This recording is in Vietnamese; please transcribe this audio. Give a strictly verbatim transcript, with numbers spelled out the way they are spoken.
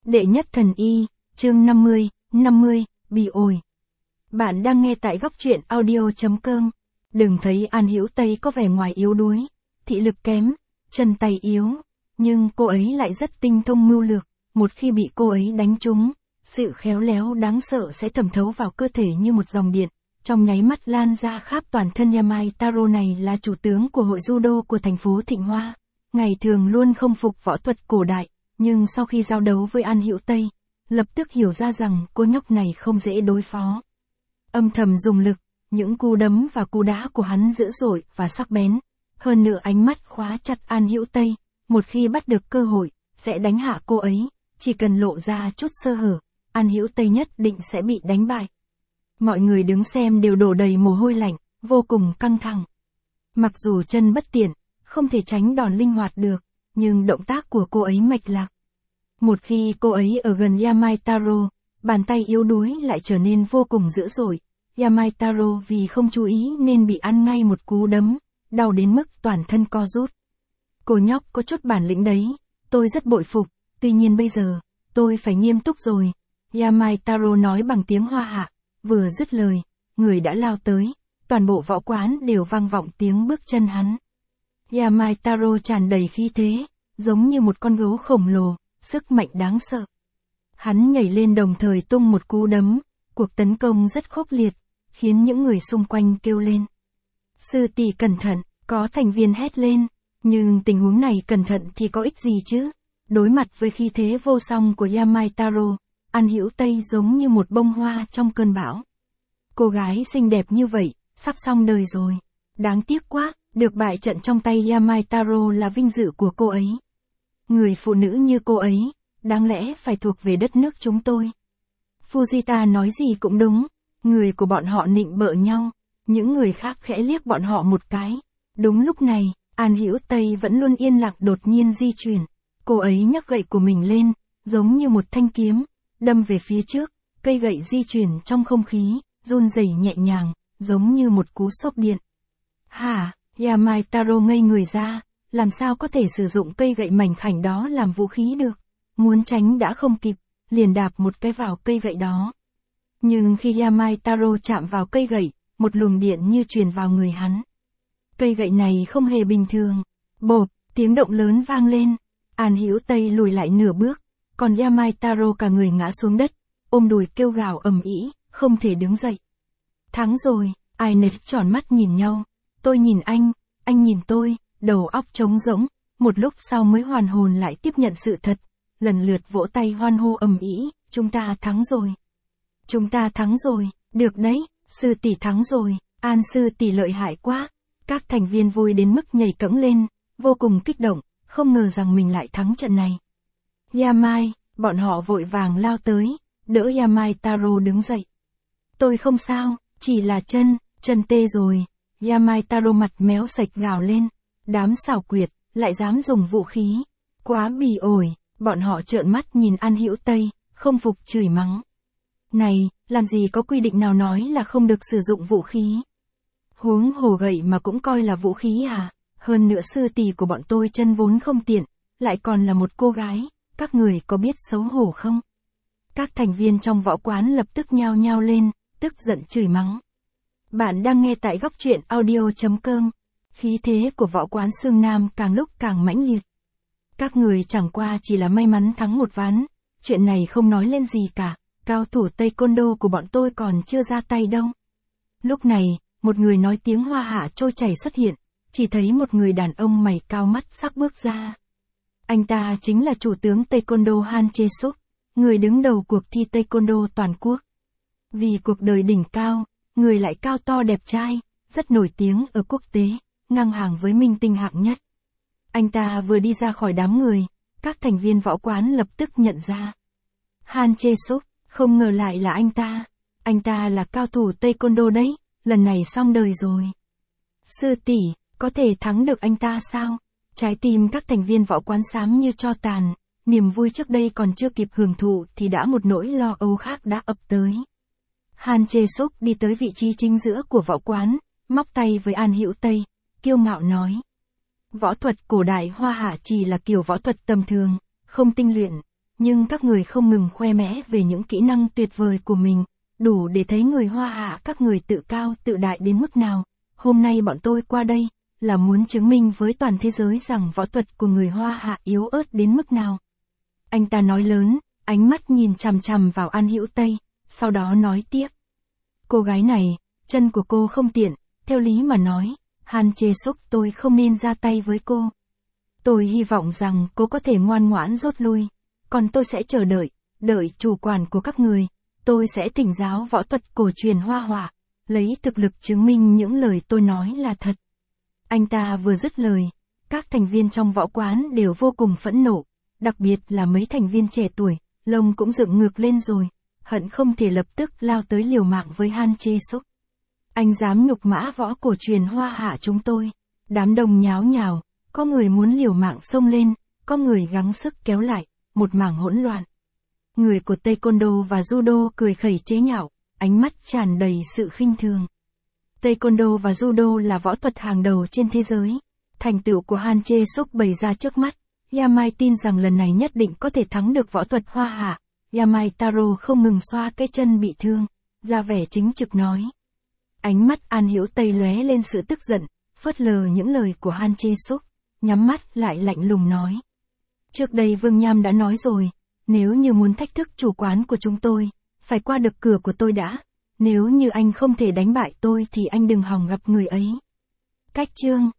Đệ nhất thần y, chương năm mươi, năm mươi, bị ổi. Bạn đang nghe tại góc truyện audio chấm com. Đừng thấy An Hữu Tây có vẻ ngoài yếu đuối, thị lực kém, chân tay yếu, nhưng cô ấy lại rất tinh thông mưu lược, một khi bị cô ấy đánh trúng, sự khéo léo đáng sợ sẽ thẩm thấu vào cơ thể như một dòng điện, trong nháy mắt lan ra khắp toàn thân. Yamaitaro này là chủ tướng của hội judo của thành phố Thịnh Hoa, ngày thường luôn không phục võ thuật cổ đại, nhưng sau khi giao đấu với An Hữu Tây, lập tức hiểu ra rằng cô nhóc này không dễ đối phó. Âm thầm dùng lực, những cú đấm và cú đá của hắn dữ dội và sắc bén, hơn nữa ánh mắt khóa chặt An Hữu Tây, một khi bắt được cơ hội, sẽ đánh hạ cô ấy, chỉ cần lộ ra chút sơ hở, An Hữu Tây nhất định sẽ bị đánh bại. Mọi người đứng xem đều đổ đầy mồ hôi lạnh, vô cùng căng thẳng. Mặc dù chân bất tiện, không thể tránh đòn linh hoạt được, nhưng động tác của cô ấy mạch lạc. Một khi cô ấy ở gần Yamaitaro, bàn tay yếu đuối lại trở nên vô cùng dữ dội. Yamaitaro vì không chú ý nên bị ăn ngay một cú đấm, đau đến mức toàn thân co rút. Cô nhóc có chút bản lĩnh đấy, tôi rất bội phục, tuy nhiên bây giờ, tôi phải nghiêm túc rồi. Yamaitaro nói bằng tiếng Hoa Hạ, vừa dứt lời, người đã lao tới, toàn bộ võ quán đều vang vọng tiếng bước chân hắn. Yamaitaro tràn đầy khí thế, giống như một con gấu khổng lồ, sức mạnh đáng sợ. Hắn nhảy lên đồng thời tung một cú đấm, cuộc tấn công rất khốc liệt, khiến những người xung quanh kêu lên. Sư tỷ cẩn thận, có thành viên hét lên, nhưng tình huống này cẩn thận thì có ích gì chứ? Đối mặt với khí thế vô song của Yamaitaro, An Hữu Tây giống như một bông hoa trong cơn bão. Cô gái xinh đẹp như vậy, sắp xong đời rồi. Đáng tiếc quá, được bại trận trong tay Yamaitaro là vinh dự của cô ấy. Người phụ nữ như cô ấy, đáng lẽ phải thuộc về đất nước chúng tôi. Fujita nói gì cũng đúng, người của bọn họ nịnh bợ nhau, những người khác khẽ liếc bọn họ một cái. Đúng lúc này, An Hữu Tây vẫn luôn yên lặng đột nhiên di chuyển. Cô ấy nhấc gậy của mình lên, giống như một thanh kiếm, đâm về phía trước, cây gậy di chuyển trong không khí, run rẩy nhẹ nhàng, giống như một cú sốc điện. Hả, Yamaitaro ngây người ra, làm sao có thể sử dụng cây gậy mảnh khảnh đó làm vũ khí được, muốn tránh đã không kịp, liền đạp một cái vào cây gậy đó. Nhưng khi Yamaitaro chạm vào cây gậy, một luồng điện như truyền vào người hắn. Cây gậy này không hề bình thường, bộp, tiếng động lớn vang lên, An Hữu Tây lùi lại nửa bước, còn Yamaitaro cả người ngã xuống đất, ôm đùi kêu gào ầm ĩ, không thể đứng dậy. Thắng rồi, ai nấy tròn mắt nhìn nhau, tôi nhìn anh, anh nhìn tôi, đầu óc trống rỗng, một lúc sau mới hoàn hồn lại tiếp nhận sự thật, lần lượt vỗ tay hoan hô ầm ĩ, chúng ta thắng rồi. Chúng ta thắng rồi, được đấy, sư tỷ thắng rồi, An sư tỷ lợi hại quá. Các thành viên vui đến mức nhảy cẫng lên, vô cùng kích động, không ngờ rằng mình lại thắng trận này. Yamai, bọn họ vội vàng lao tới, đỡ Yamaitaro đứng dậy. Tôi không sao, chỉ là chân, chân tê rồi. Yamaitaro mặt méo sạch gào lên, đám xảo quyệt, lại dám dùng vũ khí. Quá bỉ ổi, bọn họ trợn mắt nhìn An Hữu Tây, không phục chửi mắng. Này, làm gì có quy định nào nói là không được sử dụng vũ khí? Huống hồ gậy mà cũng coi là vũ khí à? Hơn nữa sư tỷ của bọn tôi chân vốn không tiện, lại còn là một cô gái, các người có biết xấu hổ không? Các thành viên trong võ quán lập tức nhao nhao lên, tức giận chửi mắng. Bạn đang nghe tại góc truyện audio chấm com. Khí thế của võ quán Sương Nam càng lúc càng mãnh liệt. Các người chẳng qua chỉ là may mắn thắng một ván, chuyện này không nói lên gì cả, cao thủ taekwondo của bọn tôi còn chưa ra tay đâu. Lúc này, một người nói tiếng Hoa Hạ trôi chảy xuất hiện, chỉ thấy một người đàn ông mày cao mắt sắc bước ra. Anh ta chính là chủ tướng taekwondo Han Chae-suk, người đứng đầu cuộc thi taekwondo toàn quốc. Vì cuộc đời đỉnh cao, người lại cao to đẹp trai, rất nổi tiếng ở quốc tế, ngang hàng với minh tinh hạng nhất. Anh ta vừa đi ra khỏi đám người, các thành viên võ quán lập tức nhận ra. Han Chae-suk, không ngờ lại là anh ta. Anh ta là cao thủ taekwondo đấy, lần này xong đời rồi. Sư tỷ, có thể thắng được anh ta sao? Trái tim các thành viên võ quán xám như tro tàn, niềm vui trước đây còn chưa kịp hưởng thụ thì đã một nỗi lo âu khác đã ập tới. Han Chae-suk đi tới vị trí chính giữa của võ quán, móc tay với An Hữu Tây, kiêu ngạo nói. Võ thuật cổ đại Hoa Hạ chỉ là kiểu võ thuật tầm thường, không tinh luyện, nhưng các người không ngừng khoe mẽ về những kỹ năng tuyệt vời của mình, đủ để thấy người Hoa Hạ các người tự cao tự đại đến mức nào. Hôm nay bọn tôi qua đây, là muốn chứng minh với toàn thế giới rằng võ thuật của người Hoa Hạ yếu ớt đến mức nào. Anh ta nói lớn, ánh mắt nhìn chằm chằm vào An Hữu Tây, sau đó nói tiếp. Cô gái này, chân của cô không tiện, theo lý mà nói, Han Chae-seok tôi không nên ra tay với cô. Tôi hy vọng rằng cô có thể ngoan ngoãn rút lui, còn tôi sẽ chờ đợi, đợi chủ quản của các người, tôi sẽ thỉnh giáo võ thuật cổ truyền Hoa Hạ, lấy thực lực chứng minh những lời tôi nói là thật. Anh ta vừa dứt lời, các thành viên trong võ quán đều vô cùng phẫn nộ, đặc biệt là mấy thành viên trẻ tuổi, lông cũng dựng ngược lên rồi, hận không thể lập tức lao tới liều mạng với Han Chae-seok. Anh dám nhục mã võ cổ truyền Hoa Hạ chúng tôi. Đám đông nháo nhào, có người muốn liều mạng xông lên, có người gắng sức kéo lại, một mảng hỗn loạn. Người của Taekwondo và Judo cười khẩy chế nhạo, ánh mắt tràn đầy sự khinh thường. Taekwondo và Judo là võ thuật hàng đầu trên thế giới. Thành tựu của Han Chae-seok bày ra trước mắt. Yamai tin rằng lần này nhất định có thể thắng được võ thuật Hoa Hạ. Yamai Taro không ngừng xoa cái chân bị thương, ra vẻ chính trực nói. Ánh mắt An Hữu Tây lóe lên sự tức giận, phớt lờ những lời của Han Chae-seok, nhắm mắt lại lạnh lùng nói. Trước đây Vương Nham đã nói rồi, nếu như muốn thách thức chủ quán của chúng tôi, phải qua được cửa của tôi đã. Nếu như anh không thể đánh bại tôi thì anh đừng hòng gặp người ấy. Cách chương